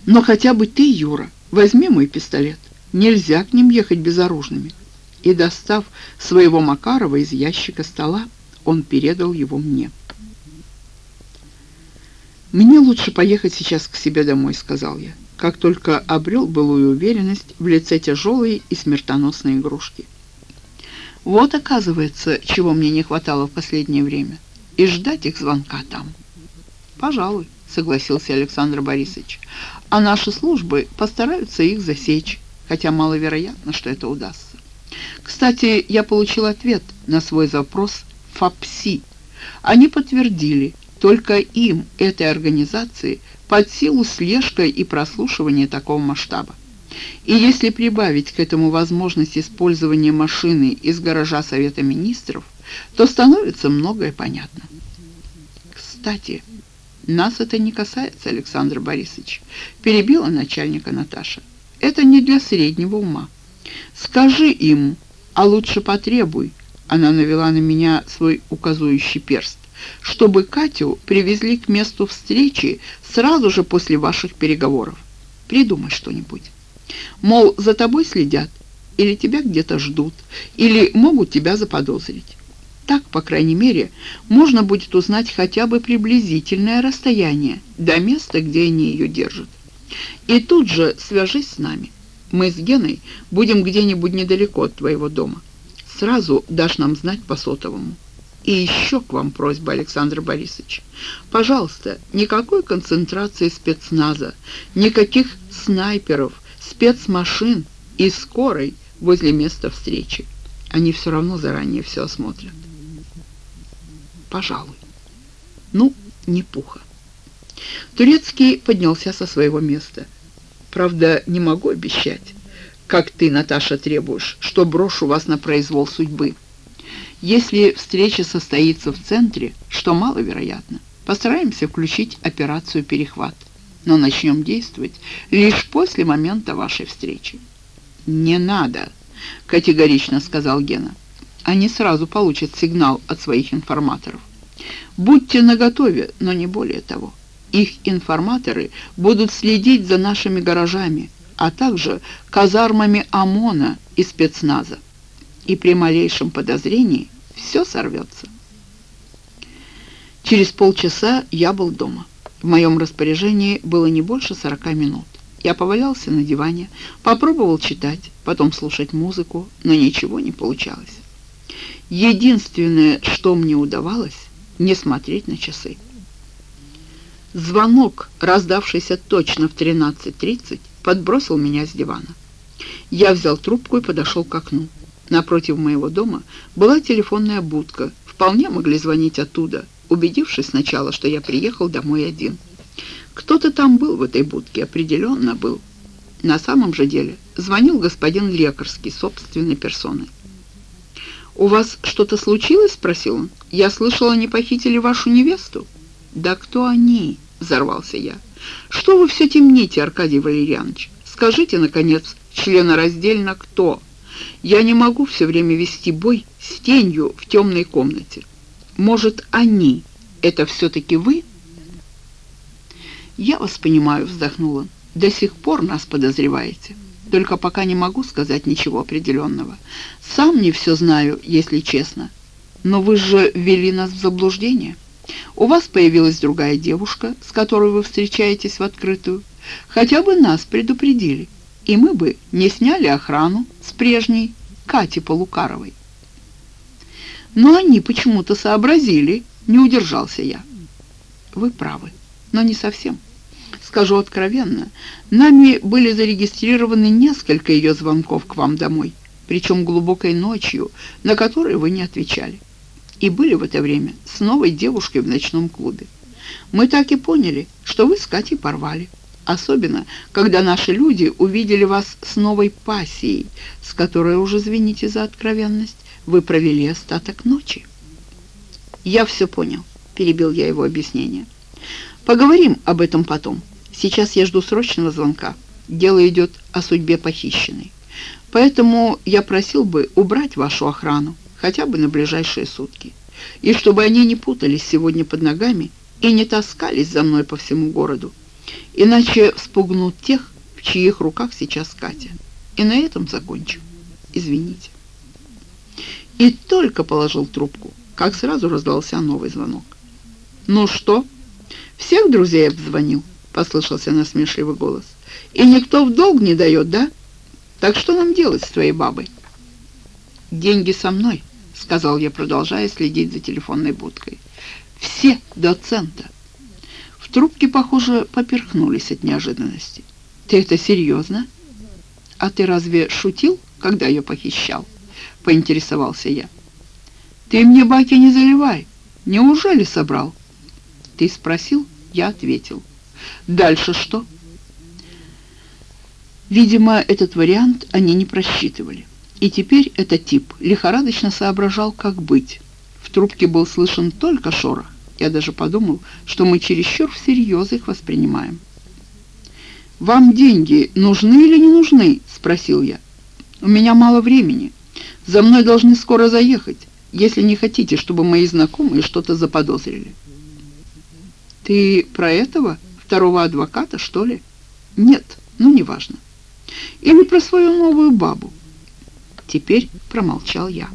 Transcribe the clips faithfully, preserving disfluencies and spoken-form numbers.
Но хотя бы ты, Юра, возьми мой пистолет. Нельзя к ним ехать безоружными». И, достав своего Макарова из ящика стола, он передал его мне. «Мне лучше поехать сейчас к себе домой», — сказал я, как только обрел былую уверенность в лице тяжелой и смертоносной игрушки. Вот, оказывается, чего мне не хватало в последнее время. И ждать их звонка там. «Пожалуй», — согласился Александр Борисович, «а наши службы постараются их засечь, хотя маловероятно, что это удастся. Кстати, я получил ответ на свой запрос ФАПСИ. Они подтвердили, только им, этой организации, под силу слежка и прослушивание такого масштаба. И если прибавить к этому возможность использования машины из гаража Совета Министров, то становится многое понятно». «Кстати, нас это не касается, Александр Борисович», — перебила начальника Наташа. «Это не для среднего ума. Скажи им, а лучше потребуй», — она навела на меня свой указующий перст, «чтобы Катю привезли к месту встречи сразу же после ваших переговоров. Придумай что-нибудь. Мол, за тобой следят, или тебя где-то ждут, или могут тебя заподозрить. Так, по крайней мере, можно будет узнать хотя бы приблизительное расстояние до места, где они ее держат. И тут же свяжись с нами. Мы с Геной будем где-нибудь недалеко от твоего дома. Сразу дашь нам знать по сотовому. И еще к вам просьба, Александр Борисович. Пожалуйста, никакой концентрации спецназа, никаких снайперов, спецмашин и скорой возле места встречи. Они все равно заранее все осмотрят». «Пожалуй. Ну, не пуха». Турецкий поднялся со своего места. «Правда, не могу обещать, как ты, Наташа, требуешь, что брошу вас на произвол судьбы. Если встреча состоится в центре, что маловероятно, постараемся включить операцию «Перехват», но начнем действовать лишь после момента вашей встречи». «Не надо», — категорично сказал Гена. «Они сразу получат сигнал от своих информаторов. Будьте наготове, но не более того. Их информаторы будут следить за нашими гаражами, а также казармами ОМОНа и спецназа. И при малейшем подозрении все сорвется». Через полчаса я был дома. В моем распоряжении было не больше сорока минут. Я повалялся на диване, попробовал читать, потом слушать музыку, но ничего не получалось. Единственное, что мне удавалось, не смотреть на часы. Звонок, раздавшийся точно в тринадцать тридцать, подбросил меня с дивана. Я взял трубку и подошел к окну. Напротив моего дома была телефонная будка. Вполне могли звонить оттуда, убедившись сначала, что я приехал домой один. Кто-то там был в этой будке, определенно был. На самом же деле звонил господин Лекарский собственной персоной. «У вас что-то случилось?» — спросил он. «Я слышал, они похитили вашу невесту». «Да кто они?» — взорвался я. «Что вы все темните, Аркадий Валерьянович? Скажите, наконец, членораздельно, кто? Я не могу все время вести бой с тенью в темной комнате. Может, они — это все-таки вы?» «Я вас понимаю», — вздохнул он. «До сих пор нас подозреваете. Только пока не могу сказать ничего определенного. Сам не все знаю, если честно. Но вы же ввели нас в заблуждение. У вас появилась другая девушка, с которой вы встречаетесь в открытую. Хотя бы нас предупредили, и мы бы не сняли охрану с прежней Кати Полукаровой». «Но они почему-то сообразили», — не удержался я. «Вы правы, но не совсем. Скажу откровенно, нами были зарегистрированы несколько ее звонков к вам домой, причем глубокой ночью, на которые вы не отвечали. И были в это время с новой девушкой в ночном клубе. Мы так и поняли, что вы с Катей порвали. Особенно, когда наши люди увидели вас с новой пассией, с которой уже, извините за откровенность, вы провели остаток ночи». «Я все понял», — перебил я его объяснение. «Поговорим об этом потом. Сейчас я жду срочного звонка. Дело идет о судьбе похищенной. Поэтому я просил бы убрать вашу охрану хотя бы на ближайшие сутки. И чтобы они не путались сегодня под ногами и не таскались за мной по всему городу. Иначе вспугнут тех, в чьих руках сейчас Катя. И на этом закончим. Извините. И только положил трубку, как сразу раздался новый звонок. «Ну что, всех друзей обзвонил?» — послышался насмешливый голос. «И никто в долг не дает, да? Так что нам делать с твоей бабой?» «Деньги со мной», — сказал я, продолжая следить за телефонной будкой. «Все до цента». В трубке, похоже, поперхнулись от неожиданности. «Ты это серьезно? А ты разве шутил, когда ее похищал?» — поинтересовался я. «Ты мне баки не заливай. Неужели собрал?» «Ты спросил?» — я ответил. «Дальше что?» Видимо, этот вариант они не просчитывали. И теперь этот тип лихорадочно соображал, как быть. В трубке был слышен только шорох. Я даже подумал, что мы чересчур всерьез их воспринимаем. «Вам деньги нужны или не нужны?» — спросил я. «У меня мало времени. За мной должны скоро заехать, если не хотите, чтобы мои знакомые что-то заподозрили». «Ты про этого, второго адвоката, что ли?» «Нет, ну неважно. Или про свою новую бабу?» Теперь промолчал я.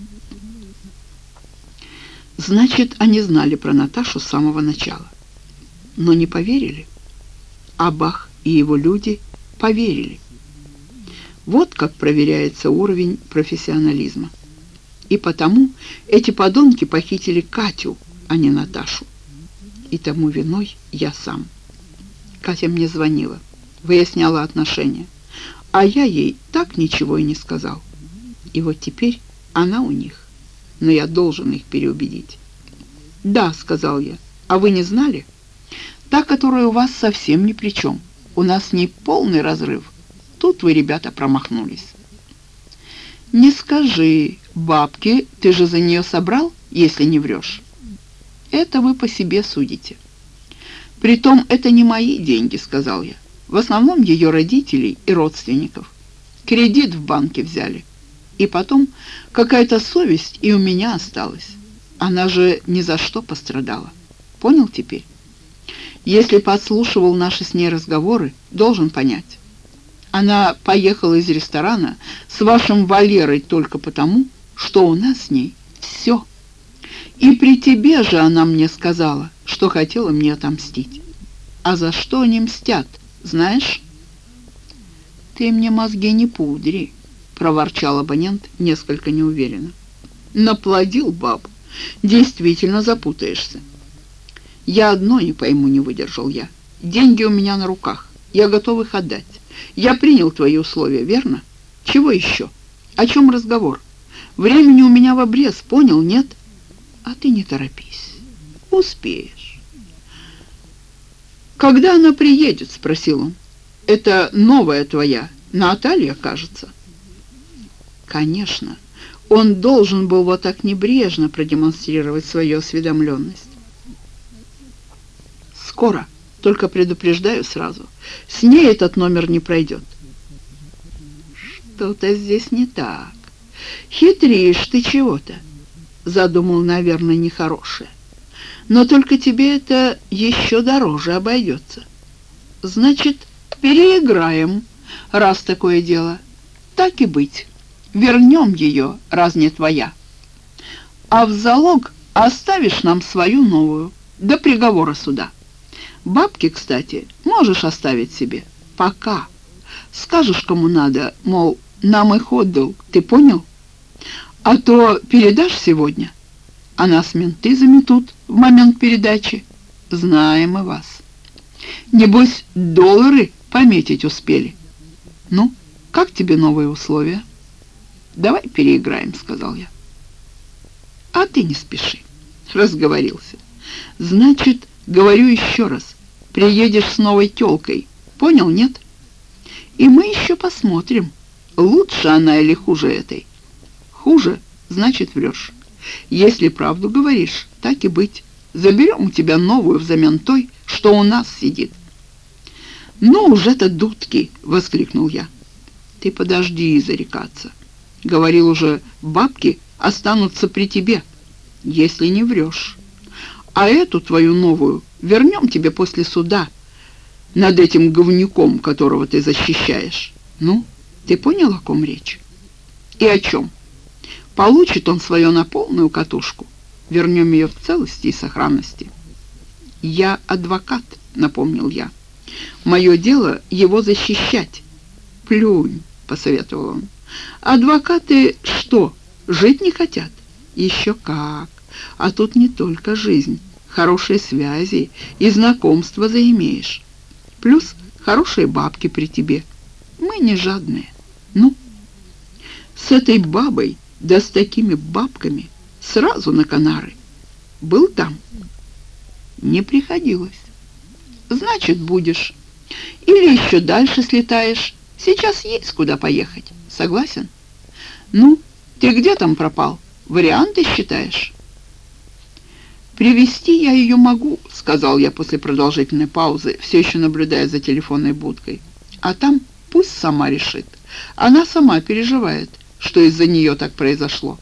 Значит, они знали про Наташу с самого начала, но не поверили. А Бах и его люди поверили. Вот как проверяется уровень профессионализма. И потому эти подонки похитили Катю, а не Наташу. И тому виной я сам. Катя мне звонила, выясняла отношения, а я ей так ничего и не сказал. И вот теперь она у них, но я должен их переубедить. «Да», — сказал я, — «а вы не знали? Та, которая у вас совсем ни при чем. У нас с ней полный разрыв. Тут вы, ребята, промахнулись». «Не скажи, бабки, ты же за нее собрал, если не врешь?» «Это вы по себе судите». «Притом это не мои деньги», — сказал я. «В основном ее родителей и родственников. Кредит в банке взяли. И потом какая-то совесть и у меня осталась. Она же ни за что пострадала. Понял теперь? Если подслушивал наши с ней разговоры, должен понять. Она поехала из ресторана с вашим Валерой только потому, что у нас с ней все. И при тебе же она мне сказала, что хотела мне отомстить. А за что они мстят, знаешь?» «Ты мне мозги не пудри», — проворчал абонент несколько неуверенно. «Наплодил баб. Действительно запутаешься». «Я одно не пойму», — не выдержал я. «Деньги у меня на руках. Я готов их отдать. Я принял твои условия, верно? Чего еще? О чем разговор? Времени у меня в обрез, понял, нет? А ты не торопись. Успеешь». «Когда она приедет?» — спросил он. «Это новая твоя, Наталья, кажется». Конечно, он должен был вот так небрежно продемонстрировать свою осведомленность. «Скоро, только предупреждаю сразу, с ней этот номер не пройдет». «Что-то здесь не так. Хитришь ты чего-то», — задумал, наверное, нехорошее. «Но только тебе это еще дороже обойдется. Значит, переиграем, раз такое дело. Так и быть. Вернем ее, раз не твоя. А в залог оставишь нам свою новую, до приговора суда. Бабки, кстати, можешь оставить себе. Пока. Скажешь, кому надо, мол, нам их отдал, ты понял? А то передашь сегодня, а нас менты заметут в момент передачи. Знаем мы вас. Небось, доллары пометить успели. Ну, как тебе новые условия?» «Давай переиграем», — сказал я. «А ты не спеши», — разговорился. «Значит, говорю еще раз, приедешь с новой тёлкой, понял, нет? И мы еще посмотрим, лучше она или хуже этой. Хуже, значит, врешь. Если правду говоришь, так и быть. Заберем у тебя новую взамен той, что у нас сидит». «Ну уж это дудки!» — воскликнул я. «Ты подожди зарекаться. Говорил уже, бабки останутся при тебе, если не врешь. А эту твою новую вернем тебе после суда, над этим говнюком, которого ты защищаешь. Ну, ты понял, о ком речь? И о чем? Получит он свое на полную катушку. Вернем ее в целости и сохранности. Я адвокат, напомнил я. Мое дело его защищать. Плюнь, посоветовал он. Адвокаты что, жить не хотят? Еще как. А тут не только жизнь, хорошие связи и знакомства заимеешь. Плюс хорошие бабки при тебе. Мы не жадные. Ну, с этой бабой, да с такими бабками, сразу на Канары. Был там? Не приходилось. Значит, будешь. Или еще дальше слетаешь. Сейчас есть куда поехать. Согласен? Ну, ты где там пропал? Варианты считаешь? «Привезти я ее могу», — сказал я после продолжительной паузы, все еще наблюдая за телефонной будкой. «А там пусть сама решит. Она сама переживает, что из-за нее так произошло».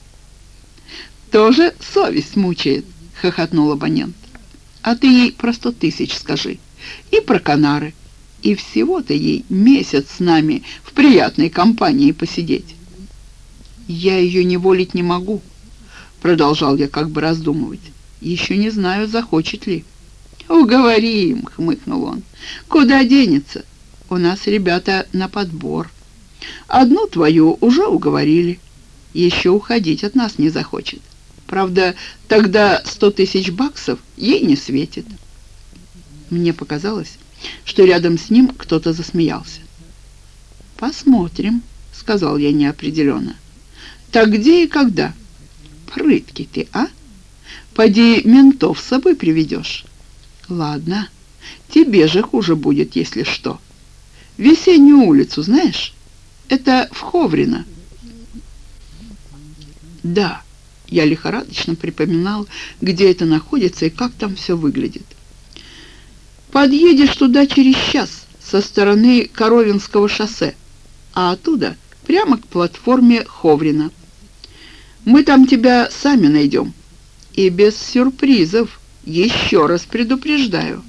«Тоже совесть мучает», — хохотнул абонент. «А ты ей про сто тысяч скажи. И про Канары. И всего-то ей месяц с нами в приятной компании посидеть». «Я ее не волить не могу», — продолжал я как бы раздумывать. «Еще не знаю, захочет ли». «Уговорим», — хмыкнул он. «Куда денется? У нас ребята на подбор. Одну твою уже уговорили. Еще уходить от нас не захочет. Правда, тогда сто тысяч баксов ей не светит». Мне показалось, что рядом с ним кто-то засмеялся. «Посмотрим», — сказал я неопределенно. «Так где и когда?» «Прыткий ты, а? Поди ментов с собой приведешь». «Ладно, тебе же хуже будет, если что. Весеннюю улицу знаешь? Это в Ховрино». «Да», — я лихорадочно припоминал, где это находится и как там все выглядит. «Подъедешь туда через час со стороны Коровинского шоссе, а оттуда прямо к платформе Ховрино. Мы там тебя сами найдем. И без сюрпризов, еще раз предупреждаю».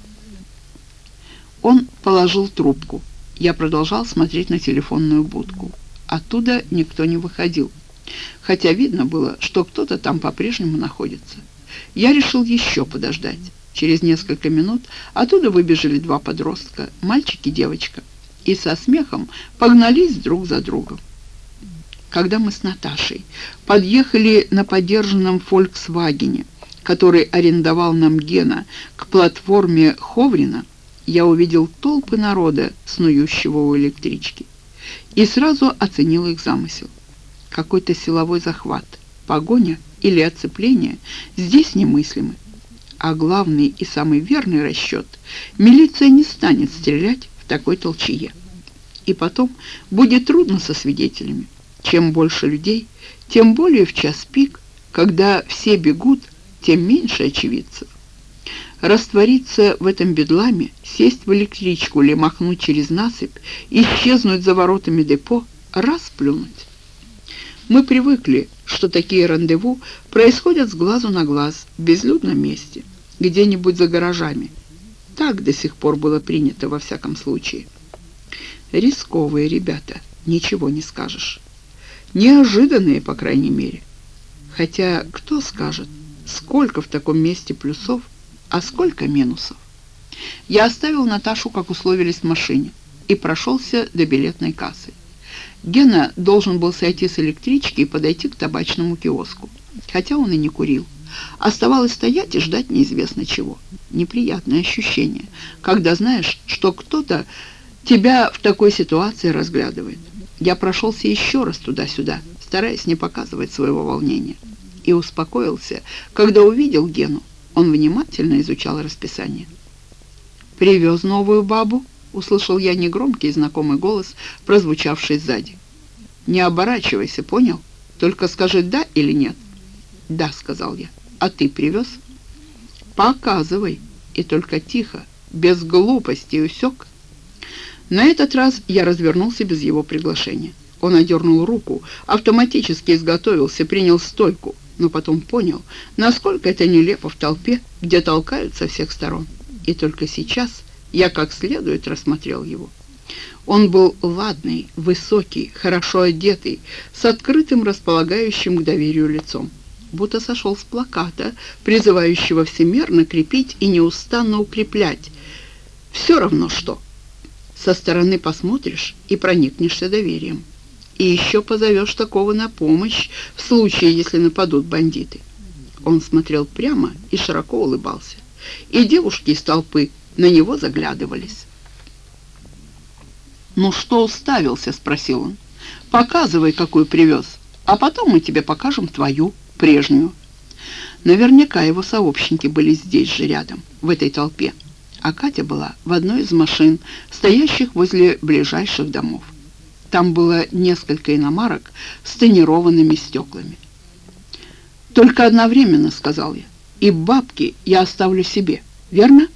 Он положил трубку. Я продолжал смотреть на телефонную будку. Оттуда никто не выходил, хотя видно было, что кто-то там по-прежнему находится. Я решил еще подождать. Через несколько минут оттуда выбежали два подростка, мальчик и девочка, и со смехом погнались друг за другом. Когда мы с Наташей подъехали на подержанном «Фольксвагене», который арендовал нам Гена, к платформе Ховрино, я увидел толпы народа, снующего у электрички, и сразу оценил их замысел. Какой-то силовой захват, погоня или оцепление здесь немыслимы. А главный и самый верный расчет — милиция не станет стрелять в такой толчее. И потом будет трудно со свидетелями. Чем больше людей, тем более в час пик, когда все бегут, тем меньше очевидцев. Раствориться в этом бедламе, сесть в электричку или махнуть через насыпь, исчезнуть за воротами депо, расплюнуть. Мы привыкли, что такие рандеву происходят с глазу на глаз в безлюдном месте, где-нибудь за гаражами. Так до сих пор было принято во всяком случае. Рисковые ребята, ничего не скажешь. Неожиданные, по крайней мере. Хотя кто скажет, сколько в таком месте плюсов, а сколько минусов? Я оставил Наташу, как условились, в машине и прошелся до билетной кассы. Гена должен был сойти с электрички и подойти к табачному киоску, хотя он и не курил. Оставалось стоять и ждать неизвестно чего. Неприятное ощущение, когда знаешь, что кто-то тебя в такой ситуации разглядывает. Я прошелся еще раз туда-сюда, стараясь не показывать своего волнения, и успокоился, когда увидел Гену. Он внимательно изучал расписание. «Привез новую бабу?» — услышал я негромкий знакомый голос, прозвучавший сзади. «Не оборачивайся, понял? Только скажи «да» или «нет». «Да», — сказал я. «А ты привез?» «Показывай, и только тихо, без глупостей, усек?» На этот раз я развернулся без его приглашения. Он одернул руку, автоматически изготовился, принял стойку, но потом понял, насколько это нелепо в толпе, где толкают со всех сторон. И только сейчас Я как следует рассмотрел его. Он был ладный, высокий, хорошо одетый, с открытым, располагающим к доверию лицом, будто сошел с плаката, призывающего всемерно крепить и неустанно укреплять. Все равно что. Со стороны посмотришь и проникнешься доверием. И еще позовешь такого на помощь в случае, если нападут бандиты. Он смотрел прямо и широко улыбался. И девушки из толпы на него заглядывались. «Ну что уставился?» — спросил он. «Показывай, какую привез, а потом мы тебе покажем твою, прежнюю». Наверняка его сообщники были здесь же рядом, в этой толпе, а Катя была в одной из машин, стоящих возле ближайших домов. Там было несколько иномарок с тонированными стеклами. «Только одновременно», — сказал я, — «и бабки я оставлю себе, верно?»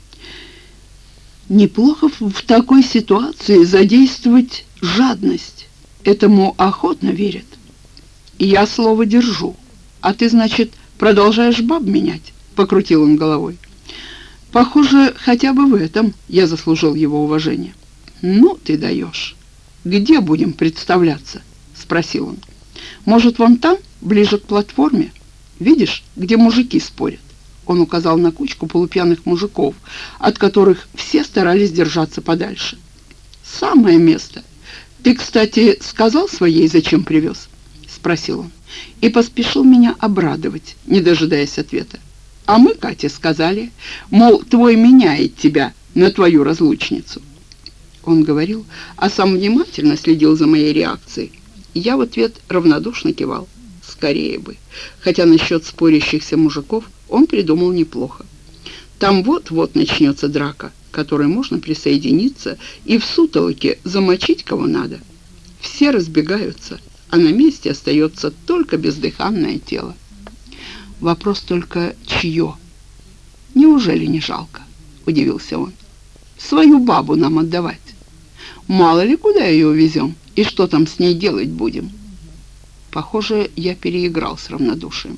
Неплохо в такой ситуации задействовать жадность. Этому охотно верят. Я слово держу. А ты, значит, продолжаешь баб менять? Покрутил он головой. Похоже, хотя бы в этом я заслужил его уважение. Ну, ты даешь. Где будем представляться? Спросил он. Может, вон там, ближе к платформе? Видишь, где мужики спорят? Он указал на кучку полупьяных мужиков, от которых все старались держаться подальше. «Самое место. Ты, кстати, сказал своей, зачем привез?» — спросил он. И поспешил меня обрадовать, не дожидаясь ответа. «А мы, Кате, сказали, мол, твой меняет тебя на твою разлучницу». Он говорил, а сам внимательно следил за моей реакцией. Я в ответ равнодушно кивал. Скорее бы. Хотя насчет спорящихся мужиков он придумал неплохо. Там вот-вот начнется драка, к которой можно присоединиться и в сутолоке замочить кого надо. Все разбегаются, а на месте остается только бездыханное тело. Вопрос только чье? Неужели не жалко? Удивился он. Свою бабу нам отдавать. Мало ли куда ее увезем и что там с ней делать будем. Похоже, я переиграл с равнодушием.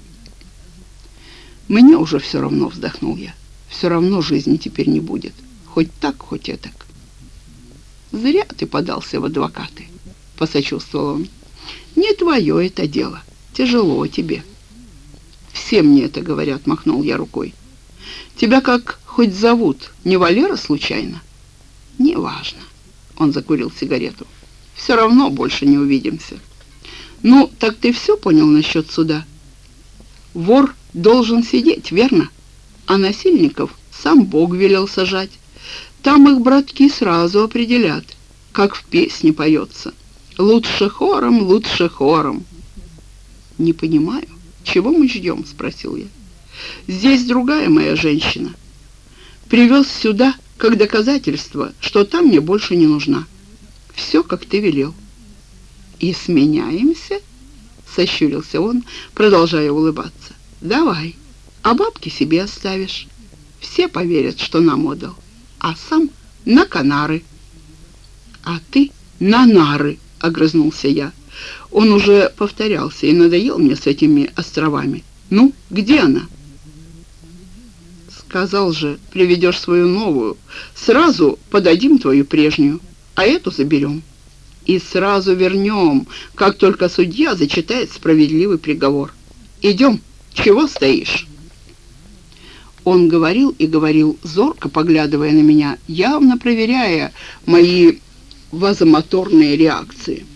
«Мне уже все равно», — вздохнул я. «Все равно жизни теперь не будет. Хоть так, хоть этак». «Зря ты подался в адвокаты», — посочувствовал он. «Не твое это дело. Тяжело тебе». «Все мне это говорят», — махнул я рукой. «Тебя как хоть зовут? Не Валера случайно?» «Неважно». Он закурил сигарету. «Все равно больше не увидимся». «Ну, так ты все понял насчет суда? Вор должен сидеть, верно? А насильников сам Бог велел сажать. Там их братки сразу определят, как в песне поется. Лучше хором, лучше хором». «Не понимаю, чего мы ждем?» — спросил я. «Здесь другая моя женщина. Привез сюда как доказательство, что та мне больше не нужна. Все, как ты велел». «И сменяемся?» — сощурился он, продолжая улыбаться. «Давай, а бабки себе оставишь. Все поверят, что нам отдал, а сам на Канары». «А ты на нары», — огрызнулся я. Он уже повторялся и надоел мне с этими островами. «Ну, где она?» «Сказал же, приведешь свою новую. Сразу подадим твою прежнюю, а эту заберем. И сразу вернем, как только судья зачитает справедливый приговор. Идем, чего стоишь?» Он говорил и говорил, зорко поглядывая на меня, явно проверяя мои вазомоторные реакции.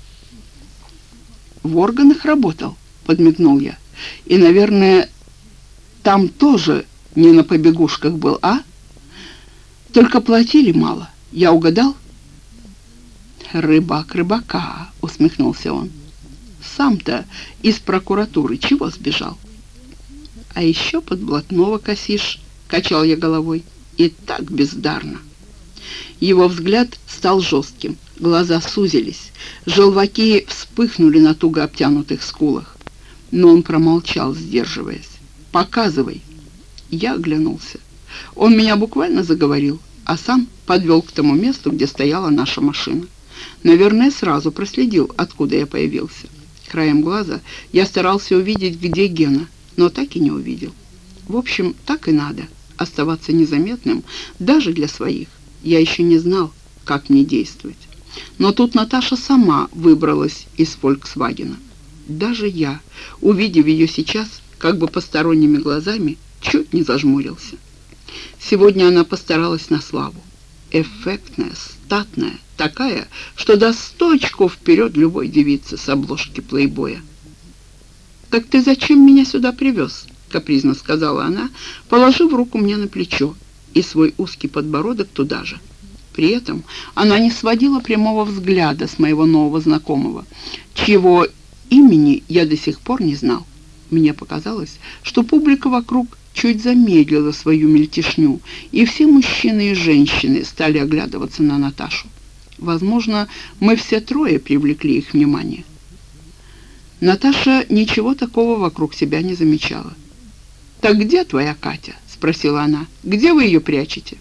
«В органах работал», — подмигнул я. «И, наверное, там тоже не на побегушках был, а? Только платили мало. Я угадал?» «Рыбак рыбака», — усмехнулся он. «Сам-то из прокуратуры чего сбежал?» «А еще под блатного косишь», — качал я головой. «И так бездарно». Его взгляд стал жестким, глаза сузились, желваки вспыхнули на туго обтянутых скулах. Но он промолчал, сдерживаясь. «Показывай». Я оглянулся. Он меня буквально заговорил, а сам подвел к тому месту, где стояла наша машина. Наверное, сразу проследил, откуда я появился. Краем глаза я старался увидеть, где Гена, но так и не увидел. В общем, так и надо. оставаться незаметным даже для своих. Я еще не знал, как мне действовать. Но тут Наташа сама выбралась из «Фольксвагена». Даже я, увидев ее сейчас, как бы посторонними глазами, чуть не зажмурился. Сегодня она постаралась на славу. Эффектная, статная, такая, что даст сто очков вперед любой девице с обложки «Плейбоя». «Так ты зачем меня сюда привез?» — капризно сказала она, положив руку мне на плечо и свой узкий подбородок туда же. При этом она не сводила прямого взгляда с моего нового знакомого, чьего имени я до сих пор не знал. Мне показалось, что публика вокруг чуть замедлила свою мельтешню, и все мужчины и женщины стали оглядываться на Наташу. Возможно, мы все трое привлекли их внимание. Наташа ничего такого вокруг себя не замечала. «Так где твоя Катя?» — спросила она. «Где вы ее прячете?»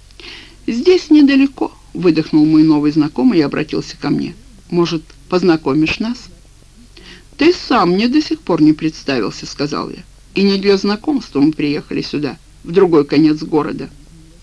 «Здесь недалеко», — выдохнул мой новый знакомый и обратился ко мне. «Может, познакомишь нас?» «Ты сам мне до сих пор не представился», — сказал я. «И не для знакомства мы приехали сюда, в другой конец города».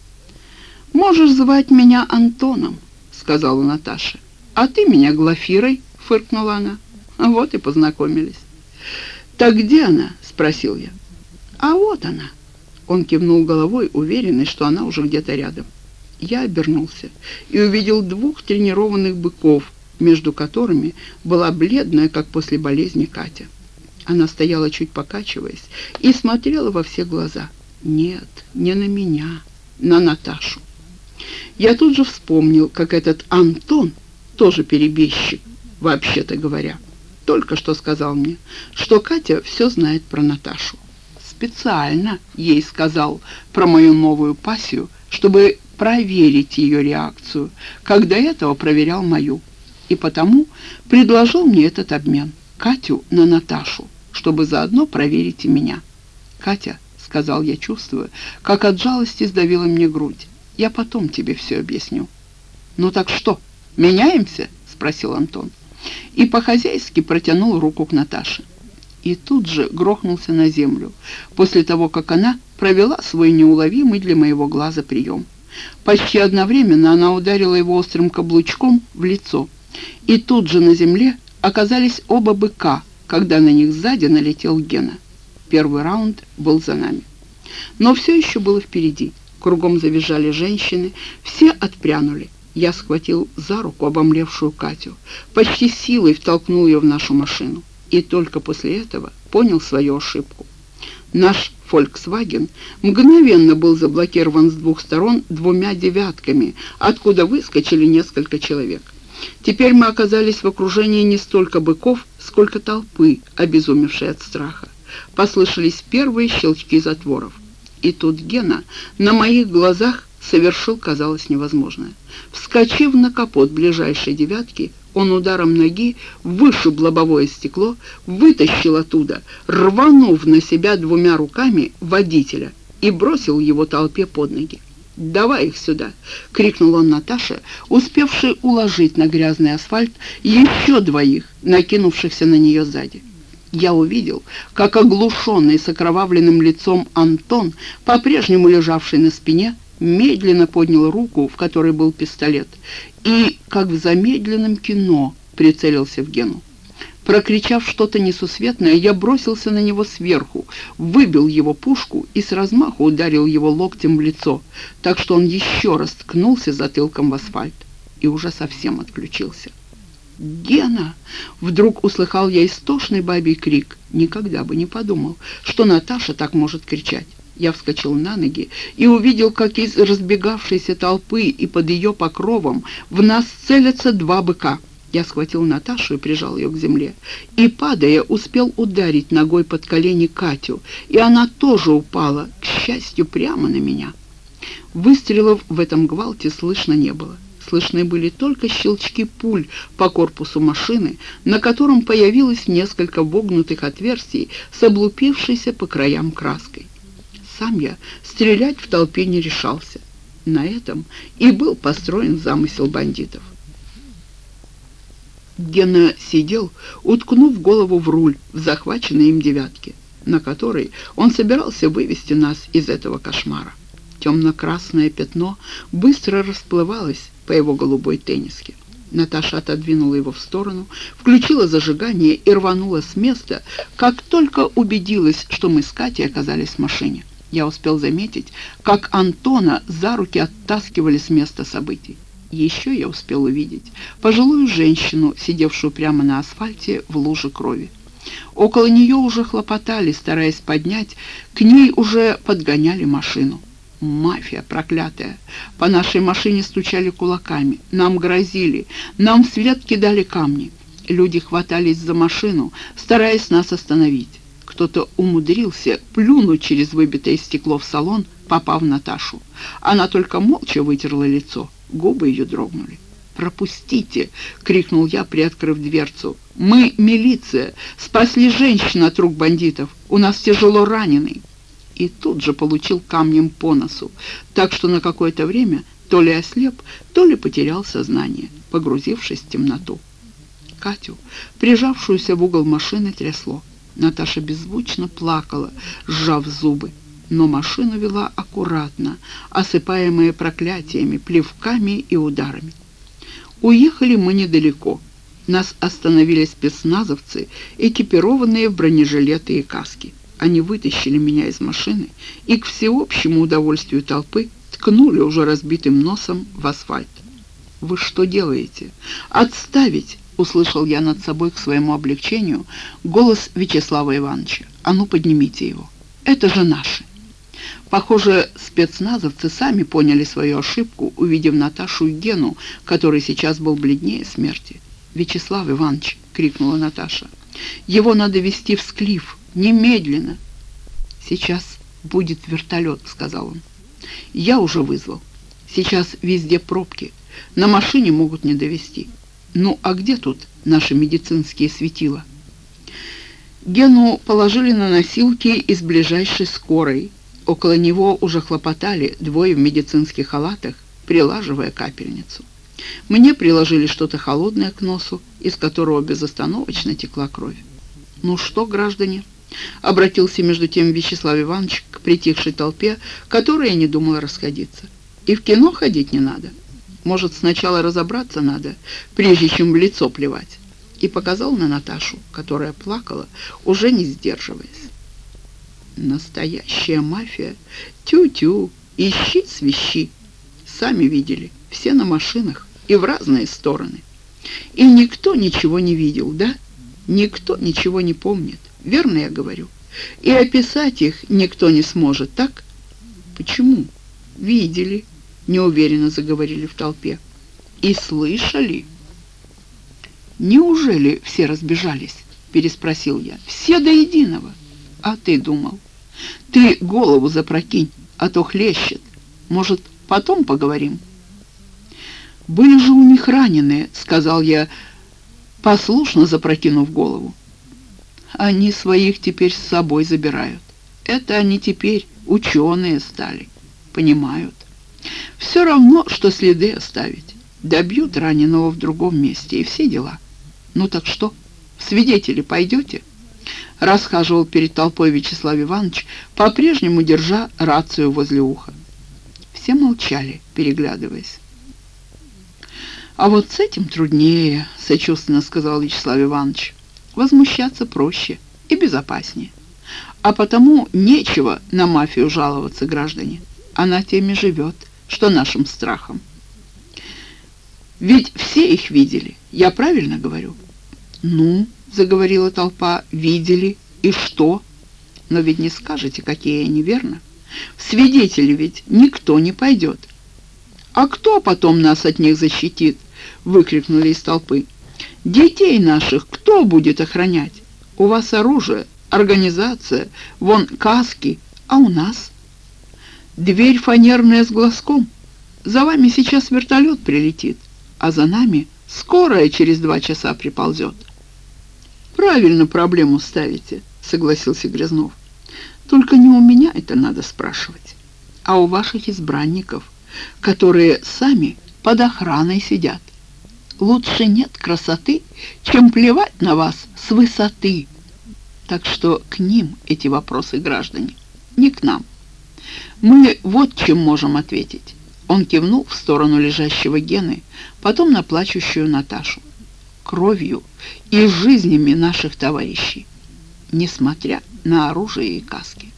«Можешь звать меня Антоном», — сказала Наташа. «А ты меня Глафирой», — фыркнула она. Вот и познакомились. «Так где она?» — спросил я. «А вот она». Он кивнул головой, уверенный, что она уже где-то рядом. Я обернулся и увидел двух тренированных быков, между которыми была бледная, как после болезни, Катя. Она стояла, чуть покачиваясь, и смотрела во все глаза. Нет, не на меня, на Наташу. Я тут же вспомнил, как этот Антон, тоже перебежчик, вообще-то говоря, только что сказал мне, что Катя все знает про Наташу. Специально ей сказал про мою новую пассию, чтобы проверить ее реакцию, как до этого проверял мою. И потому предложил мне этот обмен, Катю на Наташу, чтобы заодно проверить и меня. «Катя», — сказал я, чувствуя, как от жалости сдавила мне грудь, — «я потом тебе все объясню». «Ну так что, меняемся?» — спросил Антон. И по-хозяйски протянул руку к Наташе. И тут же грохнулся на землю, после того, как она провела свой неуловимый для моего глаза прием. Почти одновременно она ударила его острым каблучком в лицо. И тут же на земле оказались оба быка, когда на них сзади налетел Гена. Первый раунд был за нами. Но все еще было впереди. Кругом завизжали женщины, все отпрянули. Я схватил за руку обомлевшую Катю, почти силой втолкнул ее в нашу машину. И только после этого понял свою ошибку. Наш «Фольксваген» мгновенно был заблокирован с двух сторон двумя девятками, откуда выскочили несколько человек. Теперь мы оказались в окружении не столько быков, сколько толпы, обезумевшей от страха. Послышались первые щелчки затворов. И тут Гена на моих глазах совершил, казалось, невозможное. Вскочив на капот ближайшей девятки, он ударом ноги вышиб лобовое стекло, вытащил оттуда, рванув на себя двумя руками водителя и бросил его толпе под ноги. «Давай их сюда!» — крикнул он Наташе, успевшей уложить на грязный асфальт еще двоих, накинувшихся на нее сзади. Я увидел, как оглушенный с окровавленным лицом Антон, по-прежнему лежавший на спине, медленно поднял руку, в которой был пистолет, и, как в замедленном кино, прицелился в Гену. Прокричав что-то несусветное, я бросился на него сверху, выбил его пушку и с размаху ударил его локтем в лицо, так что он еще раз ткнулся затылком в асфальт и уже совсем отключился. «Гена!» — вдруг услыхал я истошный бабий крик. Никогда бы не подумал, что Наташа так может кричать. Я вскочил на ноги и увидел, как из разбегавшейся толпы и под ее покровом в нас целятся два быка. Я схватил Наташу и прижал ее к земле. И, падая, успел ударить ногой под колени Катю, и она тоже упала, к счастью, прямо на меня. Выстрелов в этом гвалте слышно не было. Слышны были только щелчки пуль по корпусу машины, на котором появилось несколько вогнутых отверстий с облупившейся по краям краской. Сам я стрелять в толпе не решался. На этом и был построен замысел бандитов. Гена сидел, уткнув голову в руль в захваченной им девятке. на которой он собирался вывести нас из этого кошмара. Темно-красное пятно быстро расплывалось по его голубой тенниске. Наташа отодвинула его в сторону, включила зажигание и рванула с места, как только убедилась, что мы с Катей оказались в машине. Я успел заметить, как Антона за руки оттаскивали с места событий. Еще я успел увидеть пожилую женщину, сидевшую прямо на асфальте в луже крови. Около нее уже хлопотали, стараясь поднять, к ней уже подгоняли машину. Мафия проклятая. По нашей машине стучали кулаками, нам грозили, нам вслед кидали камни. Люди хватались за машину, стараясь нас остановить. Кто-то умудрился плюнуть через выбитое стекло в салон, попав в Наташу. Она только молча вытерла лицо, губы ее дрогнули. «Пропустите!» — крикнул я, приоткрыв дверцу. «Мы милиция! Спасли женщину от рук бандитов! У нас тяжело раненый!» И тут же получил камнем по носу, так что на какое-то время то ли ослеп, то ли потерял сознание, погрузившись в темноту. Катю, прижавшуюся в угол машины, трясло. Наташа беззвучно плакала, сжав зубы, но машину вела аккуратно, осыпаемая проклятиями, плевками и ударами. Уехали мы недалеко. Нас остановили спецназовцы, экипированные в бронежилеты и каски. Они вытащили меня из машины и, к всеобщему удовольствию толпы, ткнули уже разбитым носом в асфальт. «Вы что делаете? Отставить!» — услышал я над собой к своему облегчению голос Вячеслава Ивановича. «А ну, поднимите его! Это же наши!» Похоже, спецназовцы сами поняли свою ошибку, увидев Наташу и Гену, который сейчас был бледнее смерти. «Вячеслав Иванович!» — крикнула Наташа. «Его надо везти в Склиф! Немедленно!» «Сейчас будет вертолет», — сказал он. «Я уже вызвал. Сейчас везде пробки. На машине могут не довезти. Ну, а где тут наши медицинские светила?» Гену положили на носилки из ближайшей скорой. Около него уже хлопотали двое в медицинских халатах, прилаживая капельницу. Мне приложили что-то холодное к носу, из которого безостановочно текла кровь. «Ну что, граждане?» — обратился между тем Вячеслав Иванович к притихшей толпе, которая не думала расходиться. «И в кино ходить не надо. Может, сначала разобраться надо, прежде чем в лицо плевать». И показал на Наташу, которая плакала, уже не сдерживаясь. Настоящая мафия. Тю-тю, ищи свищи. Сами видели, все на машинах и в разные стороны. И никто ничего не видел, да? Никто ничего не помнит. Верно я говорю? И описать их никто не сможет, так? Почему? Видели, неуверенно заговорили в толпе. И слышали. «Неужели все разбежались?» — переспросил я. «Все до единого. А ты думал? Ты голову запрокинь, а то хлещет. Может, потом поговорим?» «Были же у них раненые», — сказал я, послушно запрокинув голову. «Они своих теперь с собой забирают. Это они теперь ученые стали, понимают. Все равно, что следы оставить. Добьют раненого в другом месте и все дела. Ну так что, в свидетели пойдете?» Расхаживал перед толпой Вячеслав Иванович, по-прежнему держа рацию возле уха. Все молчали, переглядываясь. «А вот с этим труднее», — сочувственно сказал Вячеслав Иванович. «Возмущаться проще и безопаснее. А потому нечего на мафию жаловаться, граждане. Она теми живет, что нашим страхом. Ведь все их видели, я правильно говорю?» «Ну, — заговорила толпа, — видели, и что? Но ведь не скажете, какие они, верно? В свидетели ведь никто не пойдет. А кто потом нас от них защитит?» — выкрикнули из толпы. «Детей наших кто будет охранять? У вас оружие, организация, вон каски, а у нас? Дверь фанерная с глазком. За вами сейчас вертолет прилетит, а за нами скорая через два часа приползет». «Правильно проблему ставите», — согласился Грязнов. «Только не у меня это надо спрашивать, а у ваших избранников, которые сами под охраной сидят. Лучше нет красоты, чем плевать на вас с высоты». Так что к ним эти вопросы, граждане, не к нам. Мы вот чем можем ответить. Он кивнул в сторону лежащего Гены, потом на плачущую Наташу. Кровью и жизнями наших товарищей, несмотря на оружие и каски.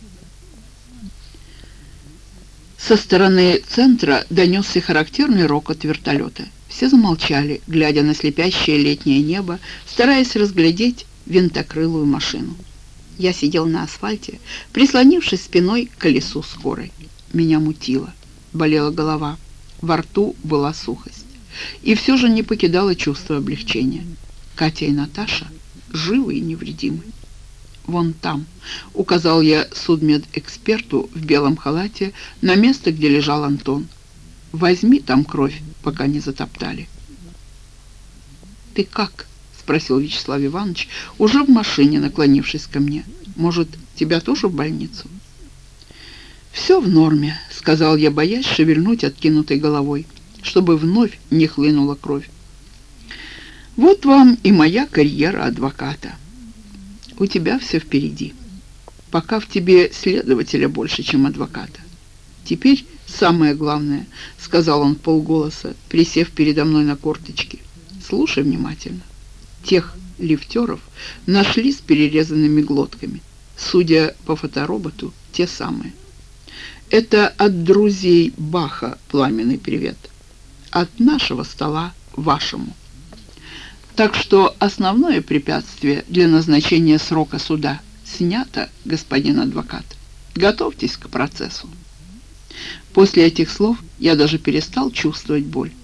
Со стороны центра донесся характерный рокот вертолета. Все замолчали, глядя на слепящее летнее небо, стараясь разглядеть винтокрылую машину. Я сидел на асфальте, прислонившись спиной к колесу скорой. Меня мутило, болела голова, во рту была сухость. И все же не покидало чувство облегчения. Катя и Наташа живы и невредимы. «Вон там», — указал я судмедэксперту в белом халате на место, где лежал Антон. «Возьми там кровь, пока не затоптали». «Ты как?» — спросил Вячеслав Иванович, уже в машине, наклонившись ко мне. «Может, тебя тоже в больницу?» «Все в норме», — сказал я, боясь шевельнуть откинутой головой, чтобы вновь не хлынула кровь. «Вот вам и моя карьера адвоката. У тебя все впереди. Пока в тебе следователя больше, чем адвоката. Теперь самое главное», — сказал он вполголоса, присев передо мной на корточки. «Слушай внимательно. Тех лифтеров нашли с перерезанными глотками. Судя по фотороботу, те самые. Это от друзей Баха пламенный привет. От нашего стола вашему. Так что основное препятствие для назначения срока суда снято, господин адвокат. Готовьтесь к процессу». После этих слов я даже перестал чувствовать боль.